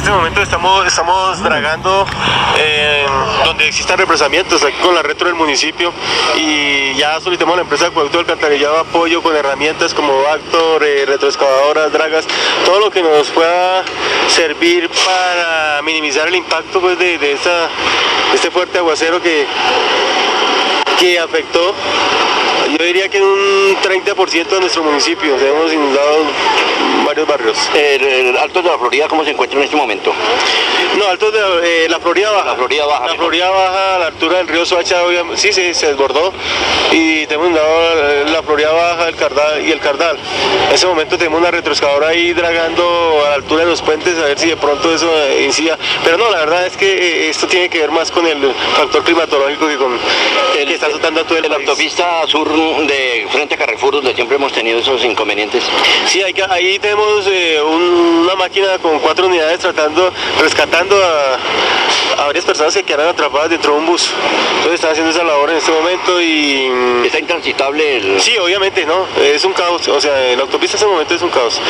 este momento estamos dragando donde existan represamientos, aquí con la retro del municipio, y ya solicitamos a la empresa de acueducto del alcantarillado apoyo con herramientas como Vactor, retroexcavadoras, dragas, todo lo que nos pueda servir para minimizar el impacto pues, de este fuerte aguacero que afectó, yo diría que en un 30% de nuestro municipio. Hemos inundado varios barrios. ¿El Altos de la Florida cómo se encuentra en este momento? No, Altos de la Florida Baja. La Florida Baja. La Florida Baja, a la altura del río Soacha, sí, se desbordó, y tenemos inundado la Florida Baja, el Cardal. En ese momento tenemos una retroexcavadora ahí dragando a la altura de los puentes, a ver si de pronto eso incida. Pero no, la verdad es que esto tiene que ver más con el factor climatológico que con el que está azotando a todo el país. La autopista sur de frente a Carrefour, donde siempre hemos tenido esos inconvenientes. Sí, ahí tenemos una máquina con 4 unidades rescatando a varias personas que quedaron atrapadas dentro de un bus. Entonces están haciendo esa labor en este momento y... ¿Está intransitable? Sí, obviamente, ¿no? Es un caos, o sea, la autopista en este momento es un caos.